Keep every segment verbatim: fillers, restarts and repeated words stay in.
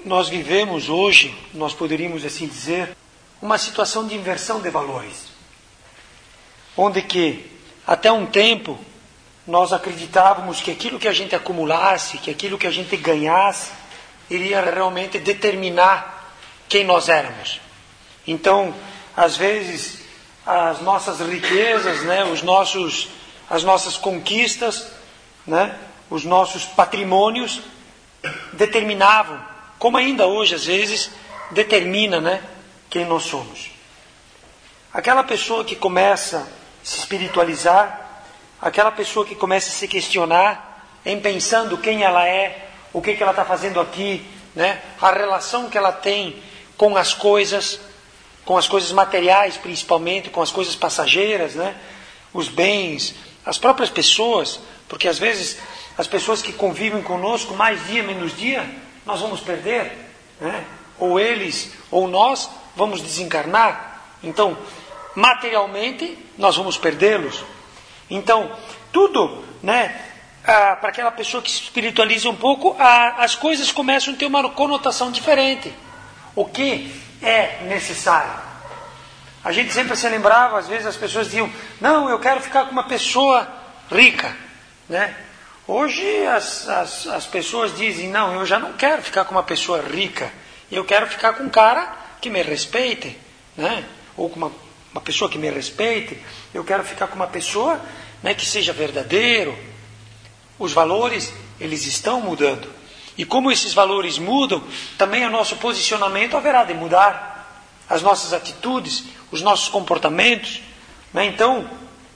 nós vivemos hoje, nós poderíamos assim dizer, uma situação de inversão de valores. Onde que, até um tempo, nós acreditávamos que aquilo que a gente acumulasse, que aquilo que a gente ganhasse, iria realmente determinar quem nós éramos. Então, às vezes, as nossas riquezas, né, os nossos, as nossas conquistas, né, os nossos patrimônios, determinavam, como ainda hoje, às vezes, determina, né, quem nós somos. Aquela pessoa que começa a se espiritualizar, aquela pessoa que começa a se questionar em pensando quem ela é, o que, que ela está fazendo aqui, né? A relação que ela tem com as coisas, com as coisas materiais principalmente, com as coisas passageiras, né? Os bens, as próprias pessoas, porque às vezes as pessoas que convivem conosco, mais dia menos dia, nós vamos perder, né? Ou eles, ou nós, vamos desencarnar. Então, materialmente, nós vamos perdê-los. Então, tudo, né, ah, para aquela pessoa que se espiritualiza um pouco, ah, as coisas começam a ter uma conotação diferente. O que é necessário? A gente sempre se lembrava, às vezes as pessoas diziam, não, eu quero ficar com uma pessoa rica, né? Hoje as, as, as pessoas dizem, não, eu já não quero ficar com uma pessoa rica, eu quero ficar com um cara que me respeite, né? Ou com uma uma pessoa que me respeite, eu quero ficar com uma pessoa, né, que seja verdadeiro. Os valores, eles estão mudando. E como esses valores mudam, também o nosso posicionamento haverá de mudar. As nossas atitudes, os nossos comportamentos. Né? Então,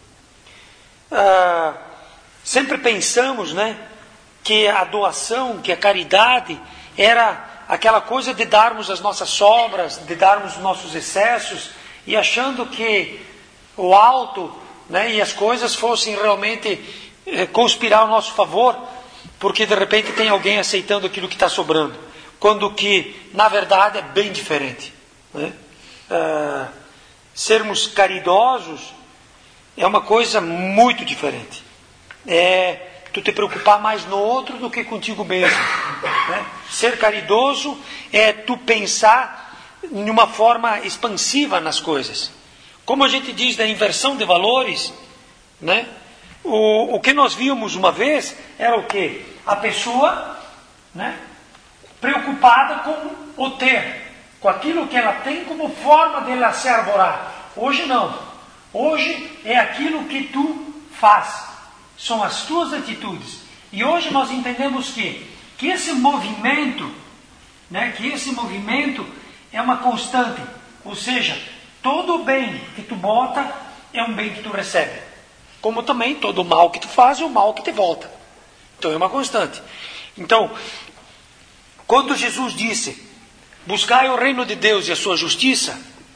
ah, sempre pensamos, né, que a doação, que a caridade era aquela coisa de darmos as nossas sobras, de darmos os nossos excessos, e achando que o alto, né, e as coisas fossem realmente eh, conspirar ao nosso favor, porque de repente tem alguém aceitando aquilo que está sobrando, quando que na verdade é bem diferente, né? Ah, sermos caridosos é uma coisa muito diferente. É tu te preocupar mais no outro do que contigo mesmo, né? Ser caridoso é tu pensar de uma forma expansiva nas coisas. Como a gente diz da inversão de valores, né? O, o que nós víamos uma vez era o quê? A pessoa, né, preocupada com o ter, com aquilo que ela tem como forma de ela se arborar. Hoje não. Hoje é aquilo que tu faz. São as tuas atitudes. E hoje nós entendemos que, que esse movimento, né, que esse movimento é uma constante, ou seja, todo o bem que tu bota é um bem que tu recebe, como também todo o mal que tu faz é o mal que te volta. Então é uma constante. Então, quando Jesus disse, buscai o reino de Deus e a sua justiça,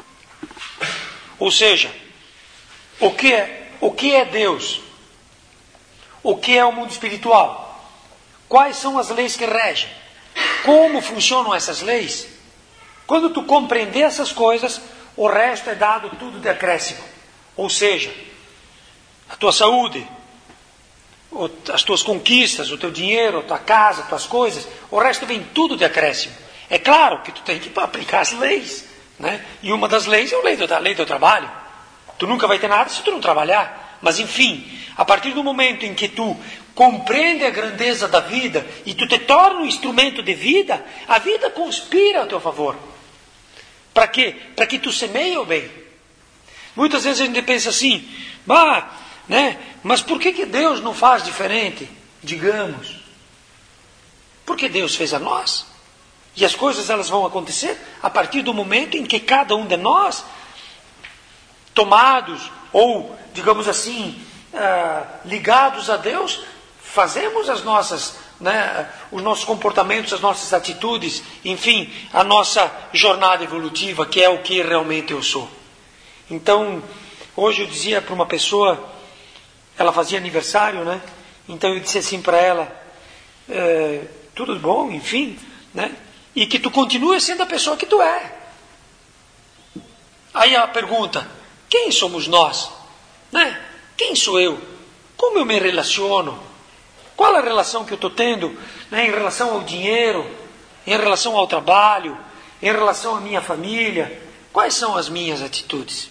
ou seja, o que é, o que é Deus? O que é o mundo espiritual? Quais são as leis que regem? Como funcionam essas leis? Quando tu compreender essas coisas, o resto é dado tudo de acréscimo. Ou seja, a tua saúde, as tuas conquistas, o teu dinheiro, a tua casa, as tuas coisas, o resto vem tudo de acréscimo. É claro que tu tem que aplicar as leis, né? E uma das leis é a lei do, a lei do trabalho. Tu nunca vai ter nada se tu não trabalhar. Mas enfim, a partir do momento em que tu compreende a grandeza da vida e tu te torna um instrumento de vida, a vida conspira a teu favor. Para quê? Para que tu semeie o bem. Muitas vezes a gente pensa assim, bah, né? Mas por que, que Deus não faz diferente? Digamos, porque Deus fez a nós. E as coisas elas vão acontecer a partir do momento em que cada um de nós, tomados ou, digamos assim, uh, ligados a Deus, fazemos as nossas, né, os nossos comportamentos, as nossas atitudes, enfim, a nossa jornada evolutiva, que é o que realmente eu sou. Então, hoje eu dizia para uma pessoa, ela fazia aniversário, né? Então eu disse assim para ela, é, tudo bom, enfim, né? E que tu continue sendo a pessoa que tu é. Aí ela pergunta, quem somos nós? Né? Quem sou eu? Como eu me relaciono? Qual a relação que eu estou tendo, né, em relação ao dinheiro, em relação ao trabalho, em relação à minha família? Quais são as minhas atitudes?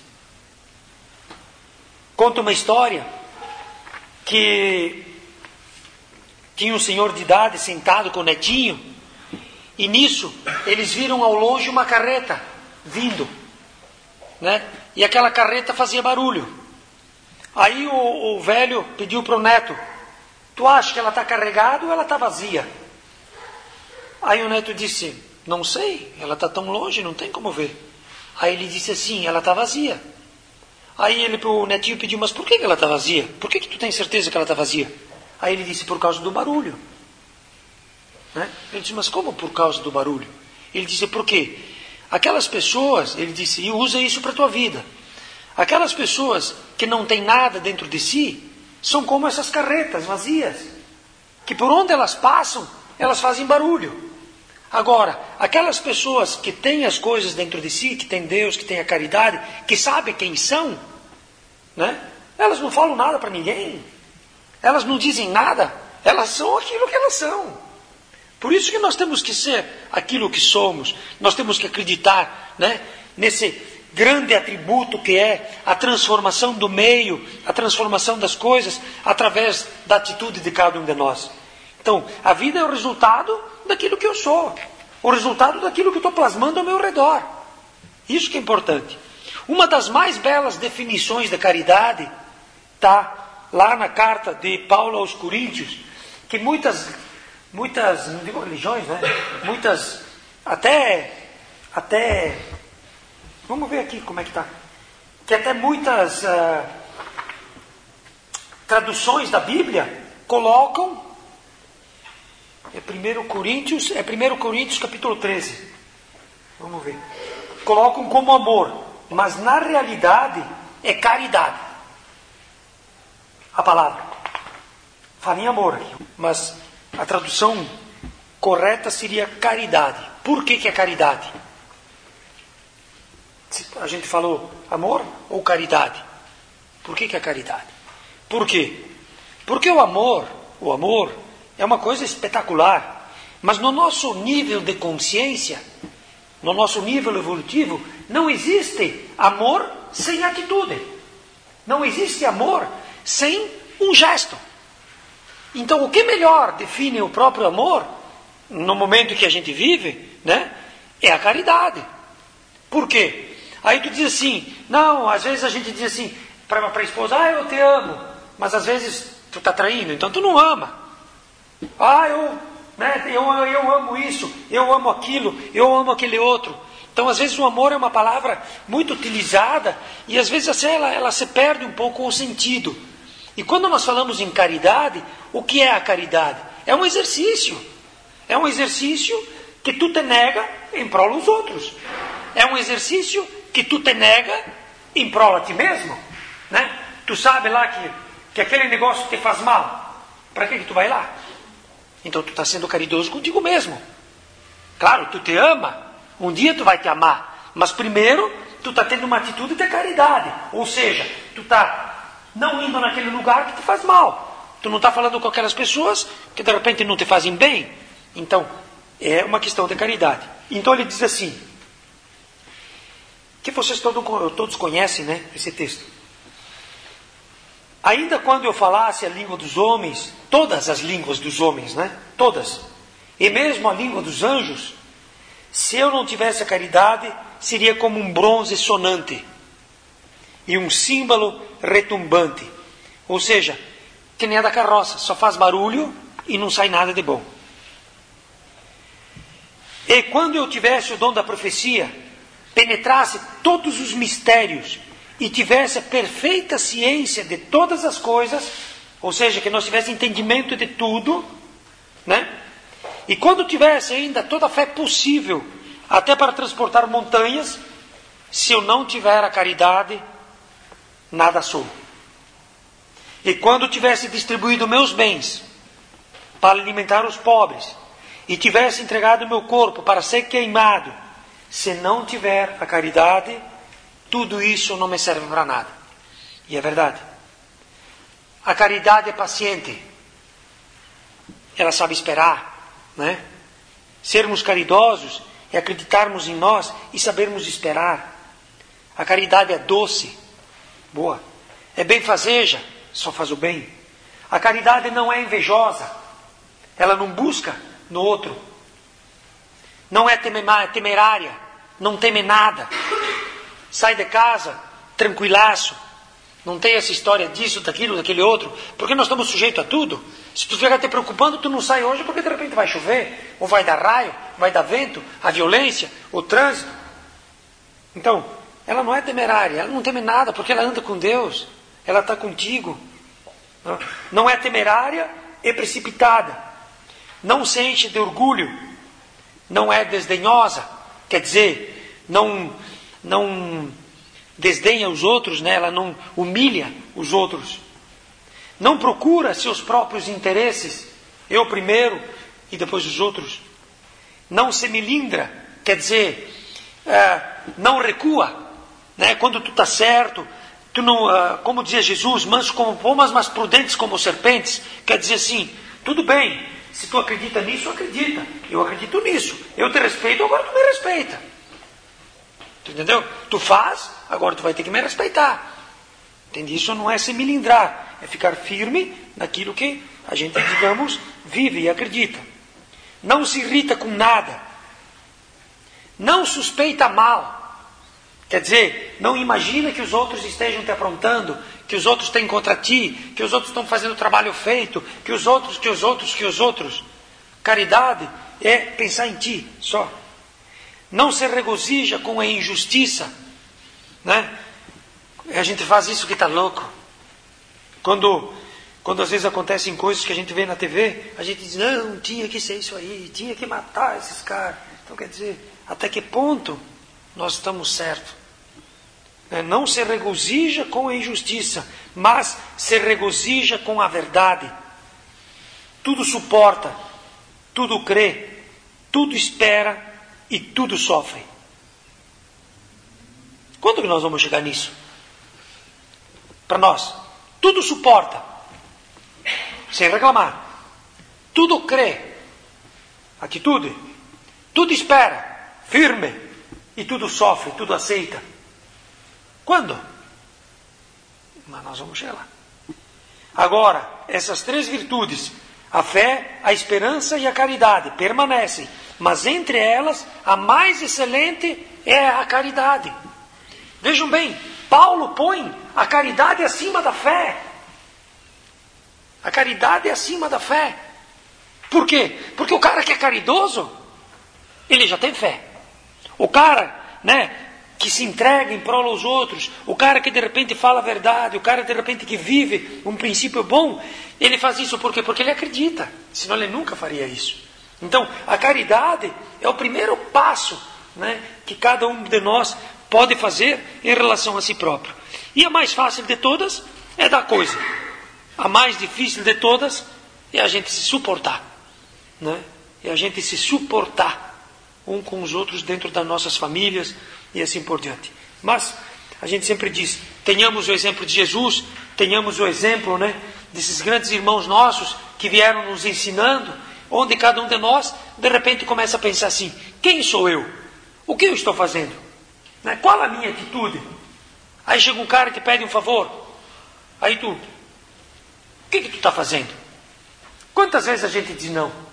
Conta uma história que tinha um senhor de idade sentado com o netinho, e nisso eles viram ao longe uma carreta vindo, né? E aquela carreta fazia barulho. Aí o, o velho pediu para o neto: tu acha que ela está carregada ou ela está vazia? Aí o neto disse: não sei, ela está tão longe, não tem como ver. Aí ele disse assim: ela está vazia. Aí ele, o netinho pediu: mas por que ela está vazia? Por que, que tu tens certeza que ela está vazia? Aí ele disse: por causa do barulho. Né? Ele disse: mas como por causa do barulho? Ele disse: por quê? Aquelas pessoas, ele disse, e usa isso para a tua vida, aquelas pessoas que não têm nada dentro de si, são como essas carretas vazias, que por onde elas passam, elas fazem barulho. Agora, aquelas pessoas que têm as coisas dentro de si, que têm Deus, que têm a caridade, que sabem quem são, né? Elas não falam nada para ninguém, elas não dizem nada, elas são aquilo que elas são. Por isso que nós temos que ser aquilo que somos, nós temos que acreditar, né, nesse grande atributo que é a transformação do meio, a transformação das coisas, através da atitude de cada um de nós. Então, a vida é o resultado daquilo que eu sou, o resultado daquilo que eu estou plasmando ao meu redor. Isso que é importante. Uma das mais belas definições da caridade está lá na carta de Paulo aos Coríntios, que muitas, muitas, não digo religiões, né? Muitas, até, até, vamos ver aqui como é que está, que até muitas uh, traduções da Bíblia colocam, é primeiro Coríntios, é primeiro Coríntios capítulo treze, vamos ver, colocam como amor, mas na realidade é caridade, a palavra, fala em amor aqui, mas a tradução correta seria caridade. Por que que é caridade? A gente falou amor ou caridade? Por que que é caridade? Por quê? Porque o amor, o amor é uma coisa espetacular, mas no nosso nível de consciência, no nosso nível evolutivo, não existe amor sem atitude. Não existe amor sem um gesto. Então, o que melhor define o próprio amor, no momento que a gente vive, né, é a caridade. Por quê? Aí tu diz assim, não, às vezes a gente diz assim, para a esposa, ah, eu te amo, mas às vezes tu está traindo, então tu não ama. Ah, eu, né, eu, eu amo isso, eu amo aquilo, eu amo aquele outro. Então, às vezes o amor é uma palavra muito utilizada e às vezes assim, ela, ela se perde um pouco o sentido. E quando nós falamos em caridade, o que é a caridade? É um exercício. É um exercício que tu te nega em prol dos outros. É um exercício que tu te nega em prol a ti mesmo. Né? Tu sabe lá que, que aquele negócio te faz mal. Para que que tu vai lá? Então tu está sendo caridoso contigo mesmo. Claro, tu te ama. Um dia tu vai te amar. Mas primeiro, tu está tendo uma atitude de caridade. Ou seja, tu está não indo naquele lugar que te faz mal. Tu não está falando com aquelas pessoas que de repente não te fazem bem. Então, é uma questão de caridade. Então ele diz assim, que vocês todos, todos conhecem, né, esse texto. Ainda quando eu falasse a língua dos homens, todas as línguas dos homens, né, todas, e mesmo a língua dos anjos, se eu não tivesse a caridade, seria como um bronze sonante e um símbolo retumbante. Ou seja, que nem a da carroça, só faz barulho e não sai nada de bom. E quando eu tivesse o dom da profecia, penetrasse todos os mistérios e tivesse a perfeita ciência de todas as coisas, ou seja, que nós tivesse entendimento de tudo, né? E quando tivesse ainda toda a fé possível, até para transportar montanhas, se eu não tiver a caridade, nada sou. E quando tivesse distribuído meus bens para alimentar os pobres, e tivesse entregado meu corpo para ser queimado, se não tiver a caridade, tudo isso não me serve para nada. E é verdade. A caridade é paciente. Ela sabe esperar, né? Sermos caridosos é acreditarmos em nós e sabermos esperar. A caridade é doce, boa. É benfazeja, só faz o bem. A caridade não é invejosa, ela não busca no outro. Não é temerária, não teme nada. Sai de casa, tranquilaço. Não tem essa história disso, daquilo, daquele outro, porque nós estamos sujeitos a tudo. Se tu ficar te preocupando, tu não sai hoje porque de repente vai chover, ou vai dar raio, vai dar vento, a violência, o trânsito. Então, ela não é temerária, ela não teme nada, porque ela anda com Deus, ela está contigo. Não é temerária e precipitada, não se enche de orgulho, não é desdenhosa, quer dizer, não, não desdenha os outros, né? Ela não humilha os outros. Não procura seus próprios interesses, eu primeiro e depois os outros. Não se melindra, quer dizer, é, não recua, né? Quando tu está certo, tu não, uh, como dizia Jesus, mansos como pombas, mas prudentes como serpentes. Quer dizer assim, tudo bem, se tu acredita nisso, acredita. Eu acredito nisso, eu te respeito, agora tu me respeita. Tu entendeu? Tu faz, agora tu vai ter que me respeitar. Entende? Isso não é se melindrar, é ficar firme naquilo que a gente, digamos, vive e acredita. Não se irrita com nada. Não suspeita mal. Quer dizer, não imagina que os outros estejam te aprontando, que os outros têm contra ti, que os outros estão fazendo o trabalho feito, que os outros, que os outros, que os outros. Caridade é pensar em ti só. Não se regozija com a injustiça, né? A gente faz isso que está louco. Quando, quando às vezes acontecem coisas que a gente vê na T V, a gente diz, não, tinha que ser isso aí, tinha que matar esses caras. Então quer dizer, até que ponto nós estamos certos? Não se regozija com a injustiça, mas se regozija com a verdade. Tudo suporta, tudo crê, tudo espera e tudo sofre. Quando que nós vamos chegar nisso? Para nós, tudo suporta, sem reclamar. Tudo crê, atitude. Tudo espera, firme. E tudo sofre, tudo aceita. Quando? Mas nós vamos chegar lá. Agora, essas três virtudes, a fé, a esperança e a caridade, permanecem. Mas entre elas, a mais excelente é a caridade. Vejam bem, Paulo põe a caridade acima da fé. A caridade é acima da fé. Por quê? Porque o cara que é caridoso, ele já tem fé. O cara, né, que se entrega em prol aos outros, o cara que de repente fala a verdade, o cara de repente que vive um princípio bom, ele faz isso por quê? Porque ele acredita, senão ele nunca faria isso. Então, a caridade é o primeiro passo, né, que cada um de nós pode fazer em relação a si próprio. E a mais fácil de todas é dar coisa. A mais difícil de todas é a gente se suportar, né? É a gente se suportar um com os outros dentro das nossas famílias e assim por diante. Mas a gente sempre diz, tenhamos o exemplo de Jesus, tenhamos o exemplo, né, desses grandes irmãos nossos que vieram nos ensinando, onde cada um de nós de repente começa a pensar assim, quem sou eu? O que eu estou fazendo? Né? Qual a minha atitude? Aí chega um cara que pede um favor, aí tu, o que que tu está fazendo? Quantas vezes a gente diz não?